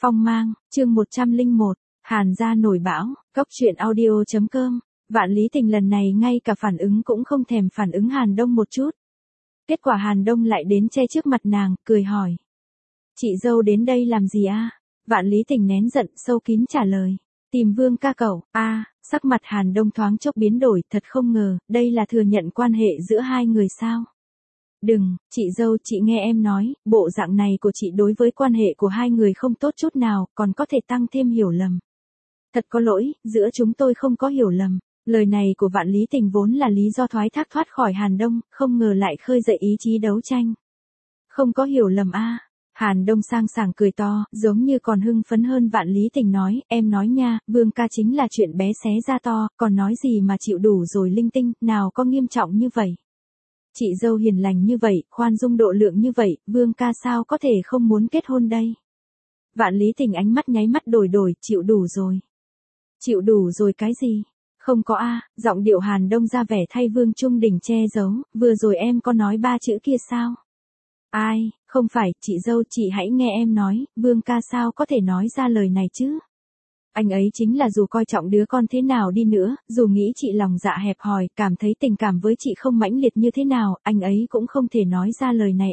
Phong mang, chương 101, Hàn gia nổi bão, cốc truyện audio.com. Vạn Lý Tình lần này ngay cả phản ứng cũng không thèm phản ứng Hàn Đông một chút. Kết quả Hàn Đông lại đến che trước mặt nàng, cười hỏi. Chị dâu đến đây làm gì a? Vạn Lý Tình nén giận, sâu kín trả lời. Tìm Vương ca cậu. Sắc mặt Hàn Đông thoáng chốc biến đổi, thật không ngờ, đây là thừa nhận quan hệ giữa hai người sao? Đừng, chị dâu, chị nghe em nói, bộ dạng này của chị đối với quan hệ của hai người không tốt chút nào, còn có thể tăng thêm hiểu lầm. Thật có lỗi, giữa chúng tôi không có hiểu lầm. Lời này của Vạn Lý Tình vốn là lý do thoái thác thoát khỏi Hàn Đông, không ngờ lại khơi dậy ý chí đấu tranh. Không có hiểu lầm a? Hàn Đông sang sảng cười to, giống như còn hưng phấn hơn Vạn Lý Tình nói, em nói nha, Vương ca chính là chuyện bé xé ra to, còn nói gì mà chịu đủ rồi linh tinh, nào có nghiêm trọng như vậy. Chị dâu hiền lành như vậy, khoan dung độ lượng như vậy, Vương ca sao có thể không muốn kết hôn đây? Vạn Lý Tình ánh mắt nháy mắt đổi, chịu đủ rồi. Chịu đủ rồi cái gì? Không có giọng điệu Hàn Đông ra vẻ thay Vương Trung Đình che giấu, vừa rồi em có nói ba chữ kia sao? Ai, không phải, chị dâu, chị hãy nghe em nói, Vương ca sao có thể nói ra lời này chứ? Anh ấy chính là dù coi trọng đứa con thế nào đi nữa, dù nghĩ chị lòng dạ hẹp hòi, cảm thấy tình cảm với chị không mãnh liệt như thế nào, anh ấy cũng không thể nói ra lời này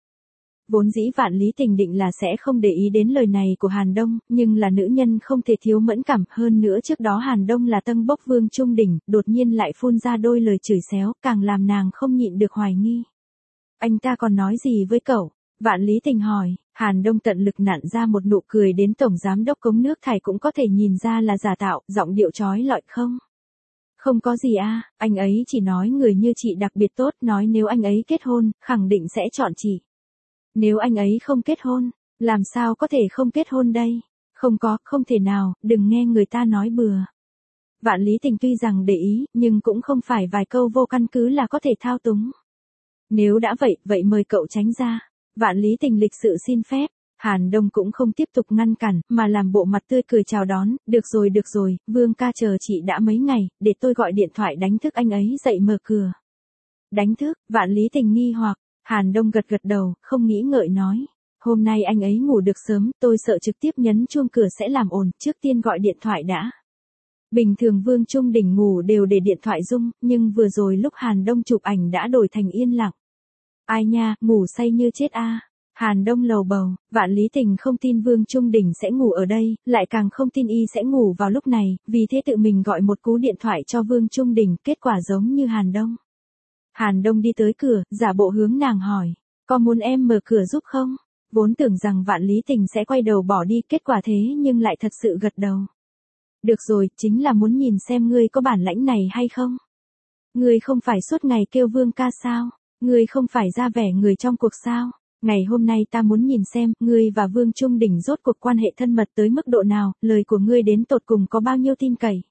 Vốn dĩ Vạn Lý Tình định là sẽ không để ý đến lời này của Hàn Đông, nhưng là nữ nhân không thể thiếu mẫn cảm, hơn nữa trước đó Hàn Đông là tân bốc Vương Trung Đình, đột nhiên lại phun ra đôi lời chửi xéo, càng làm nàng không nhịn được hoài nghi. Anh ta còn nói gì với cậu? Vạn Lý Tình hỏi. Hàn Đông tận lực nặn ra một nụ cười đến tổng giám đốc cống nước thải cũng có thể nhìn ra là giả tạo, giọng điệu chói lọi không? Không có gì anh ấy chỉ nói người như chị đặc biệt tốt, nói nếu anh ấy kết hôn, khẳng định sẽ chọn chị. Nếu anh ấy không kết hôn, làm sao có thể không kết hôn đây? Không thể nào, đừng nghe người ta nói bừa. Vạn Lý Tình tuy rằng để ý, nhưng cũng không phải vài câu vô căn cứ là có thể thao túng. Nếu đã vậy mời cậu tránh ra. Vạn Lý Tình lịch sự xin phép. Hàn Đông cũng không tiếp tục ngăn cản, mà làm bộ mặt tươi cười chào đón, được rồi, Vương ca chờ chị đã mấy ngày, để tôi gọi điện thoại đánh thức anh ấy dậy mở cửa. Đánh thức? Vạn Lý Tình nghi hoặc. Hàn Đông gật đầu, không nghĩ ngợi nói. Hôm nay anh ấy ngủ được sớm, tôi sợ trực tiếp nhấn chuông cửa sẽ làm ồn, trước tiên gọi điện thoại đã. Bình thường Vương Trung Đình ngủ đều để điện thoại rung, nhưng vừa rồi lúc Hàn Đông chụp ảnh đã đổi thành yên lặng. Ai nha, ngủ say như chết Hàn Đông lầu bầu, Vạn Lý Tình không tin Vương Trung Đình sẽ ngủ ở đây, lại càng không tin y sẽ ngủ vào lúc này, vì thế tự mình gọi một cú điện thoại cho Vương Trung Đình, kết quả giống như Hàn Đông. Hàn Đông đi tới cửa, giả bộ hướng nàng hỏi, có muốn em mở cửa giúp không? Vốn tưởng rằng Vạn Lý Tình sẽ quay đầu bỏ đi, kết quả thế nhưng lại thật sự gật đầu. Được rồi, chính là muốn nhìn xem ngươi có bản lãnh này hay không? Ngươi không phải suốt ngày kêu Vương ca sao? Ngươi không phải ra vẻ người trong cuộc sao? Ngày hôm nay ta muốn nhìn xem, ngươi và Vương Trung Đình rốt cuộc quan hệ thân mật tới mức độ nào, lời của ngươi đến tột cùng có bao nhiêu tin cậy.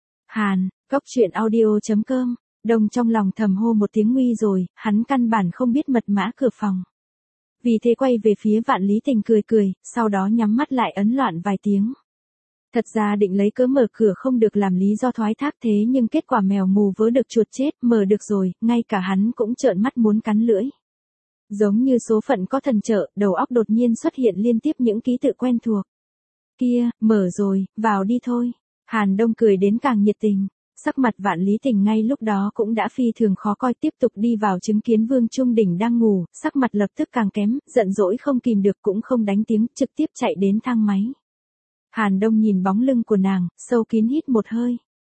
Cốc truyện audio.com. Đông trong lòng thầm hô một tiếng nguy rồi, hắn căn bản không biết mật mã cửa phòng. Vì thế quay về phía Vạn Lý Tình cười, sau đó nhắm mắt lại ấn loạn vài tiếng. Thật ra định lấy cớ mở cửa không được làm lý do thoái thác, thế nhưng kết quả mèo mù vớ được chuột chết, mở được rồi, ngay cả hắn cũng trợn mắt muốn cắn lưỡi. Giống như số phận có thần trợ, đầu óc đột nhiên xuất hiện liên tiếp những ký tự quen thuộc. Kia, mở rồi, vào đi thôi. Hàn Đông cười đến càng nhiệt tình. Sắc mặt Vạn Lý Tình ngay lúc đó cũng đã phi thường khó coi, tiếp tục đi vào chứng kiến Vương Trung Đình đang ngủ, sắc mặt lập tức càng kém, giận dỗi không kìm được cũng không đánh tiếng, trực tiếp chạy đến thang máy. Hàn Đông nhìn bóng lưng của nàng, sâu kín hít một hơi.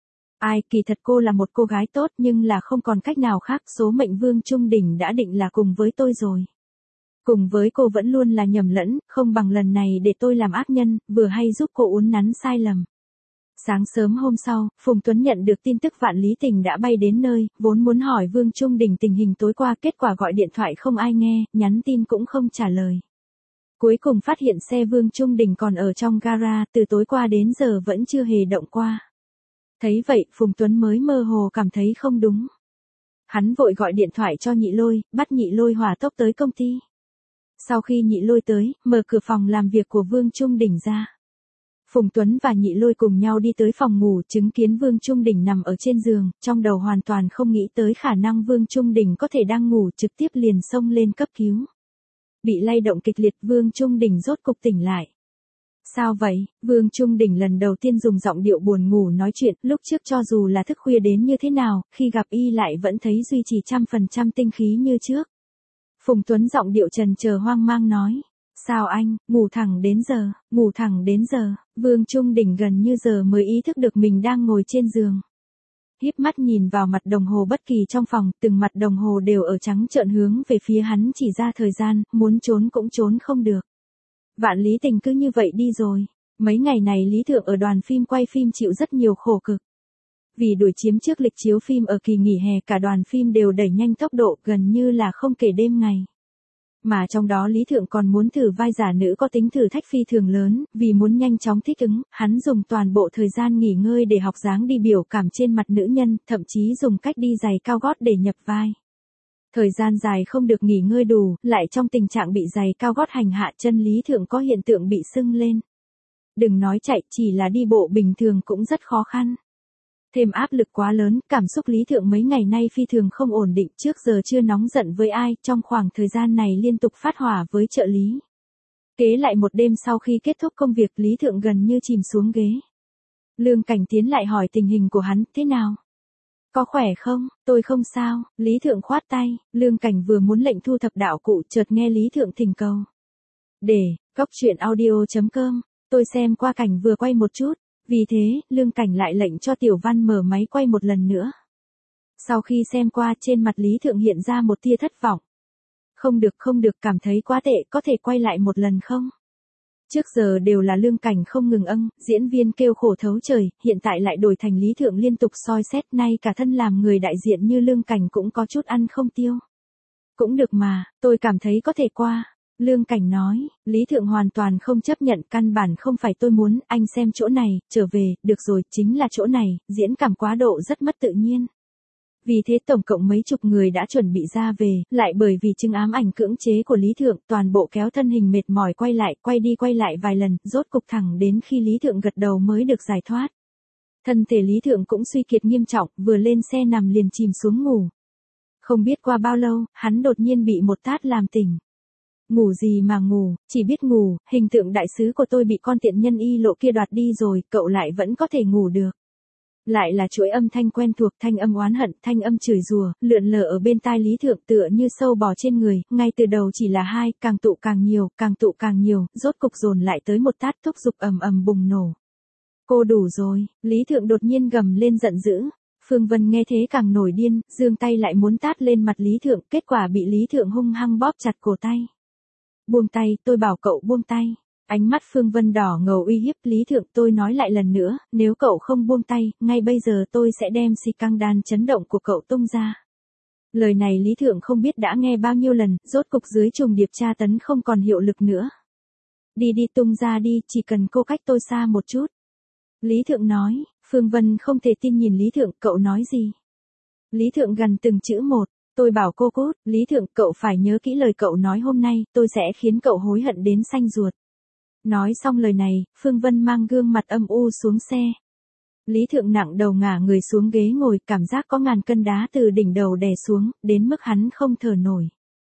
Kỳ thật cô là một cô gái tốt nhưng là không còn cách nào khác, số mệnh Vương Trung Đình đã định là cùng với tôi rồi. Cùng với cô vẫn luôn là nhầm lẫn, không bằng lần này để tôi làm ác nhân, vừa hay giúp cô uốn nắn sai lầm. Sáng sớm hôm sau, Phùng Tuấn nhận được tin tức Vạn Lý Tình đã bay đến nơi, vốn muốn hỏi Vương Trung Đình tình hình tối qua, kết quả gọi điện thoại không ai nghe, nhắn tin cũng không trả lời. Cuối cùng phát hiện xe Vương Trung Đình còn ở trong gara, từ tối qua đến giờ vẫn chưa hề động qua. Thấy vậy, Phùng Tuấn mới mơ hồ cảm thấy không đúng. Hắn vội gọi điện thoại cho Nhị Lôi, bắt Nhị Lôi hỏa tốc tới công ty. Sau khi Nhị Lôi tới, mở cửa phòng làm việc của Vương Trung Đình ra. Phùng Tuấn và Nhị Lôi cùng nhau đi tới phòng ngủ, chứng kiến Vương Trung Đình nằm ở trên giường, trong đầu hoàn toàn không nghĩ tới khả năng Vương Trung Đình có thể đang ngủ, trực tiếp liền xông lên cấp cứu. Bị lay động kịch liệt, Vương Trung Đình rốt cục tỉnh lại. Sao vậy? Vương Trung Đỉnh lần đầu tiên dùng giọng điệu buồn ngủ nói chuyện, lúc trước cho dù là thức khuya đến như thế nào, khi gặp y lại vẫn thấy duy trì 100% tinh khí như trước. Phùng Tuấn giọng điệu trần chờ hoang mang nói. Sao anh, ngủ thẳng đến giờ, ngủ thẳng đến giờ, Vương Trung Đỉnh gần như giờ mới ý thức được mình đang ngồi trên giường. Híp mắt nhìn vào mặt đồng hồ bất kỳ trong phòng, từng mặt đồng hồ đều ở trắng trợn hướng về phía hắn chỉ ra thời gian, muốn trốn cũng trốn không được. Vạn Lý Tình cứ như vậy đi rồi. Mấy ngày này Lý Thượng ở đoàn phim quay phim chịu rất nhiều khổ cực. Vì đuổi chiếm trước lịch chiếu phim ở kỳ nghỉ hè cả đoàn phim đều đẩy nhanh tốc độ gần như là không kể đêm ngày. Mà trong đó Lý Thượng còn muốn thử vai giả nữ có tính thử thách phi thường lớn, vì muốn nhanh chóng thích ứng, hắn dùng toàn bộ thời gian nghỉ ngơi để học dáng đi biểu cảm trên mặt nữ nhân, thậm chí dùng cách đi giày cao gót để nhập vai. Thời gian dài không được nghỉ ngơi đủ, lại trong tình trạng bị giày cao gót hành hạ chân Lý Thượng có hiện tượng bị sưng lên. Đừng nói chạy, chỉ là đi bộ bình thường cũng rất khó khăn. Thêm áp lực quá lớn, cảm xúc Lý Thượng mấy ngày nay phi thường không ổn định, trước giờ chưa nóng giận với ai, trong khoảng thời gian này liên tục phát hỏa với trợ lý. Kế lại một đêm sau khi kết thúc công việc Lý Thượng gần như chìm xuống ghế. Lương Cảnh tiến lại hỏi tình hình của hắn, thế nào? Có khỏe không? Tôi không sao, Lý Thượng khoát tay, Lương Cảnh vừa muốn lệnh thu thập đạo cụ chợt nghe Lý Thượng thỉnh cầu. Để, cóc truyện audio.com, tôi xem qua cảnh vừa quay một chút. Vì thế, Lương Cảnh lại lệnh cho Tiểu Văn mở máy quay một lần nữa. Sau khi xem qua trên mặt Lý Thượng hiện ra một tia thất vọng. Không được, cảm thấy quá tệ, có thể quay lại một lần không? Trước giờ đều là Lương Cảnh không ngừng diễn viên kêu khổ thấu trời, hiện tại lại đổi thành Lý Thượng liên tục soi xét, nay cả thân làm người đại diện như Lương Cảnh cũng có chút ăn không tiêu. Cũng được mà, tôi cảm thấy có thể qua. Lương Cảnh nói, Lý Thượng hoàn toàn không chấp nhận, căn bản không phải tôi muốn, anh xem chỗ này, trở về, được rồi, chính là chỗ này, diễn cảm quá độ rất mất tự nhiên. Vì thế tổng cộng mấy chục người đã chuẩn bị ra về, lại bởi vì chứng ám ảnh cưỡng chế của Lý Thượng, toàn bộ kéo thân hình mệt mỏi quay lại, quay đi quay lại vài lần, rốt cục thẳng đến khi Lý Thượng gật đầu mới được giải thoát. Thân thể Lý Thượng cũng suy kiệt nghiêm trọng, vừa lên xe nằm liền chìm xuống ngủ. Không biết qua bao lâu, hắn đột nhiên bị một tát làm tỉnh. Ngủ gì mà ngủ, chỉ biết ngủ, hình tượng đại sứ của tôi bị con tiện nhân Y Lộ kia đoạt đi rồi, cậu lại vẫn có thể ngủ được. Lại là chuỗi âm thanh quen thuộc, thanh âm oán hận, thanh âm chửi rủa, lượn lờ ở bên tai Lý Thượng tựa như sâu bò trên người, ngay từ đầu chỉ là hai, càng tụ càng nhiều, rốt cục dồn lại tới một tát thúc giục ầm ầm bùng nổ. Cô đủ rồi, Lý Thượng đột nhiên gầm lên giận dữ. Phương Vân nghe thế càng nổi điên, giương tay lại muốn tát lên mặt Lý Thượng, kết quả bị Lý Thượng hung hăng bóp chặt cổ tay. Buông tay, tôi bảo cậu buông tay. Ánh mắt Phương Vân đỏ ngầu uy hiếp Lý Thượng, tôi nói lại lần nữa, nếu cậu không buông tay, ngay bây giờ tôi sẽ đem xì căng đan chấn động của cậu tung ra. Lời này Lý Thượng không biết đã nghe bao nhiêu lần, rốt cục dưới trùng điệp tra tấn không còn hiệu lực nữa. Đi tung ra đi, chỉ cần cô cách tôi xa một chút. Lý Thượng nói, Phương Vân không thể tin nhìn Lý Thượng, cậu nói gì? Lý Thượng gần từng chữ một. Tôi bảo cô cút, Lý Thượng, cậu phải nhớ kỹ lời cậu nói hôm nay, tôi sẽ khiến cậu hối hận đến xanh ruột. Nói xong lời này, Phương Vân mang gương mặt âm u xuống xe. Lý Thượng nặng đầu ngả người xuống ghế ngồi, cảm giác có ngàn cân đá từ đỉnh đầu đè xuống, đến mức hắn không thở nổi.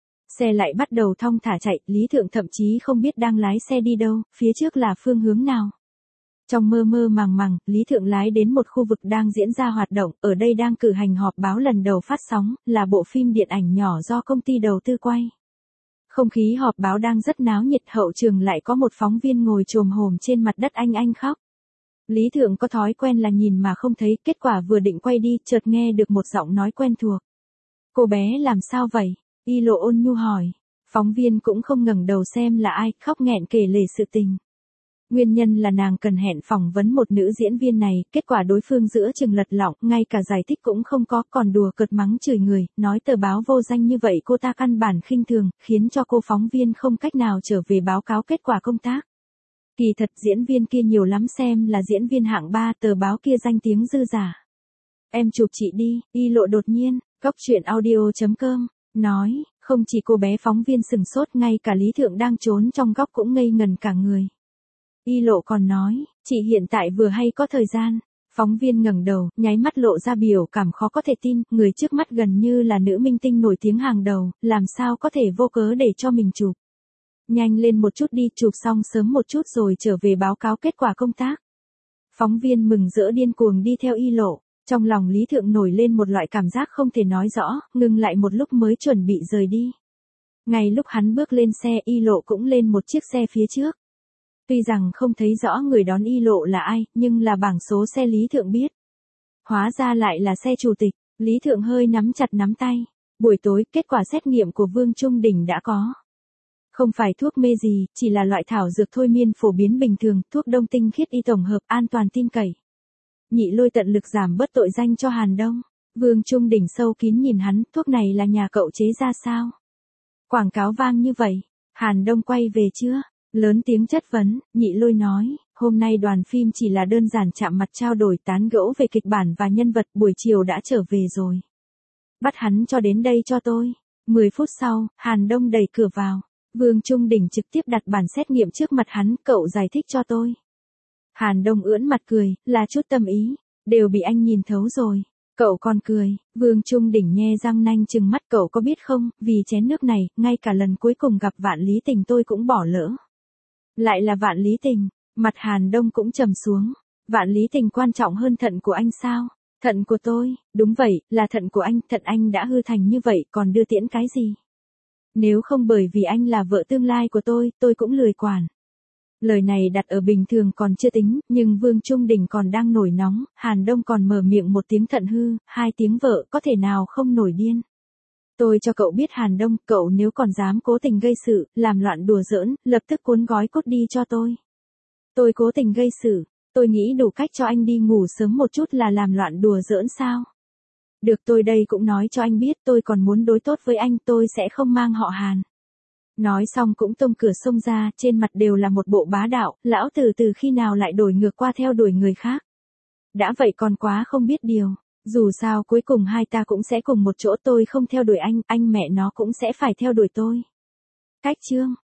Xe lại bắt đầu thong thả chạy, Lý Thượng thậm chí không biết đang lái xe đi đâu, phía trước là phương hướng nào. Trong mơ màng, Lý Thượng lái đến một khu vực đang diễn ra hoạt động, ở đây đang cử hành họp báo lần đầu phát sóng, là bộ phim điện ảnh nhỏ do công ty đầu tư quay. Không khí họp báo đang rất náo nhiệt, hậu trường lại có một phóng viên ngồi chồm hổm trên mặt đất anh khóc. Lý Thượng có thói quen là nhìn mà không thấy, kết quả vừa định quay đi, chợt nghe được một giọng nói quen thuộc. Cô bé làm sao vậy? Y Lộ ôn nhu hỏi. Phóng viên cũng không ngẩng đầu xem là ai, khóc nghẹn kể lể sự tình. Nguyên nhân là nàng cần hẹn phỏng vấn một nữ diễn viên này, kết quả đối phương giữa chừng lật lọng, ngay cả giải thích cũng không có, còn đùa cợt mắng chửi người, nói tờ báo vô danh như vậy cô ta căn bản khinh thường, khiến cho cô phóng viên không cách nào trở về báo cáo kết quả công tác. Kỳ thật diễn viên kia nhiều lắm xem là diễn viên hạng 3, tờ báo kia danh tiếng dư giả. Em chụp chị đi, Y Lộ đột nhiên, cóc truyện audio.com, nói, không chỉ cô bé phóng viên sừng sốt, ngay cả Lý Thượng đang trốn trong góc cũng ngây ngần cả người. Y Lộ còn nói, chị hiện tại vừa hay có thời gian. Phóng viên ngẩng đầu, nháy mắt lộ ra biểu cảm khó có thể tin, người trước mắt gần như là nữ minh tinh nổi tiếng hàng đầu, làm sao có thể vô cớ để cho mình chụp. Nhanh lên một chút đi, chụp xong sớm một chút rồi trở về báo cáo kết quả công tác. Phóng viên mừng rỡ điên cuồng đi theo Y Lộ, trong lòng Lý Thượng nổi lên một loại cảm giác không thể nói rõ, ngừng lại một lúc mới chuẩn bị rời đi. Ngay lúc hắn bước lên xe, Y Lộ cũng lên một chiếc xe phía trước. Tuy rằng không thấy rõ người đón Y Lộ là ai, nhưng là bảng số xe Lý Thượng biết. Hóa ra lại là xe chủ tịch, Lý Thượng hơi nắm chặt nắm tay. Buổi tối, kết quả xét nghiệm của Vương Trung Đình đã có. Không phải thuốc mê gì, chỉ là loại thảo dược thôi miên phổ biến bình thường, thuốc đông tinh khiết y tổng hợp, an toàn tin cậy. Nhị Lôi tận lực giảm bớt tội danh cho Hàn Đông. Vương Trung Đình sâu kín nhìn hắn, thuốc này là nhà cậu chế ra sao? Quảng cáo vang như vậy, Hàn Đông quay về chưa? Lớn tiếng chất vấn, Nhị Lôi nói, hôm nay đoàn phim chỉ là đơn giản chạm mặt trao đổi tán gẫu về kịch bản và nhân vật, buổi chiều đã trở về rồi. Bắt hắn cho đến đây cho tôi. 10 phút sau, Hàn Đông đẩy cửa vào. Vương Trung Đình trực tiếp đặt bản xét nghiệm trước mặt hắn, cậu giải thích cho tôi. Hàn Đông ưỡn mặt cười, là chút tâm ý, đều bị anh nhìn thấu rồi. Cậu còn cười, Vương Trung Đình nhe răng nanh trừng mắt, cậu có biết không, vì chén nước này, ngay cả lần cuối cùng gặp Vạn Lý Tình tôi cũng bỏ lỡ. Lại là Vạn Lý Tình, mặt Hàn Đông cũng trầm xuống. Vạn Lý Tình quan trọng hơn thận của anh sao? Thận của tôi, đúng vậy, là thận của anh, thận anh đã hư thành như vậy, còn đưa tiễn cái gì? Nếu không bởi vì anh là vợ tương lai của tôi cũng lười quản. Lời này đặt ở bình thường còn chưa tính, nhưng Vương Trung Đình còn đang nổi nóng, Hàn Đông còn mở miệng một tiếng thận hư, 2 tiếng vợ, có thể nào không nổi điên. Tôi cho cậu biết Hàn Đông, cậu nếu còn dám cố tình gây sự, làm loạn đùa giỡn, lập tức cuốn gói cốt đi cho tôi. Tôi cố tình gây sự, tôi nghĩ đủ cách cho anh đi ngủ sớm một chút là làm loạn đùa giỡn sao? Được, tôi đây cũng nói cho anh biết, tôi còn muốn đối tốt với anh, tôi sẽ không mang họ Hàn. Nói xong cũng tông cửa xông ra, trên mặt đều là một bộ bá đạo, lão tử từ khi nào lại đổi ngược qua theo đuổi người khác. Đã vậy còn quá không biết điều, dù sao cuối cùng hai ta cũng sẽ cùng một chỗ, tôi không theo đuổi anh mẹ nó cũng sẽ phải theo đuổi tôi. Cách chương